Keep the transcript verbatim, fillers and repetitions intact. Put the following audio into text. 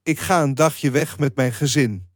Ik ga een dagje weg met mijn gezin.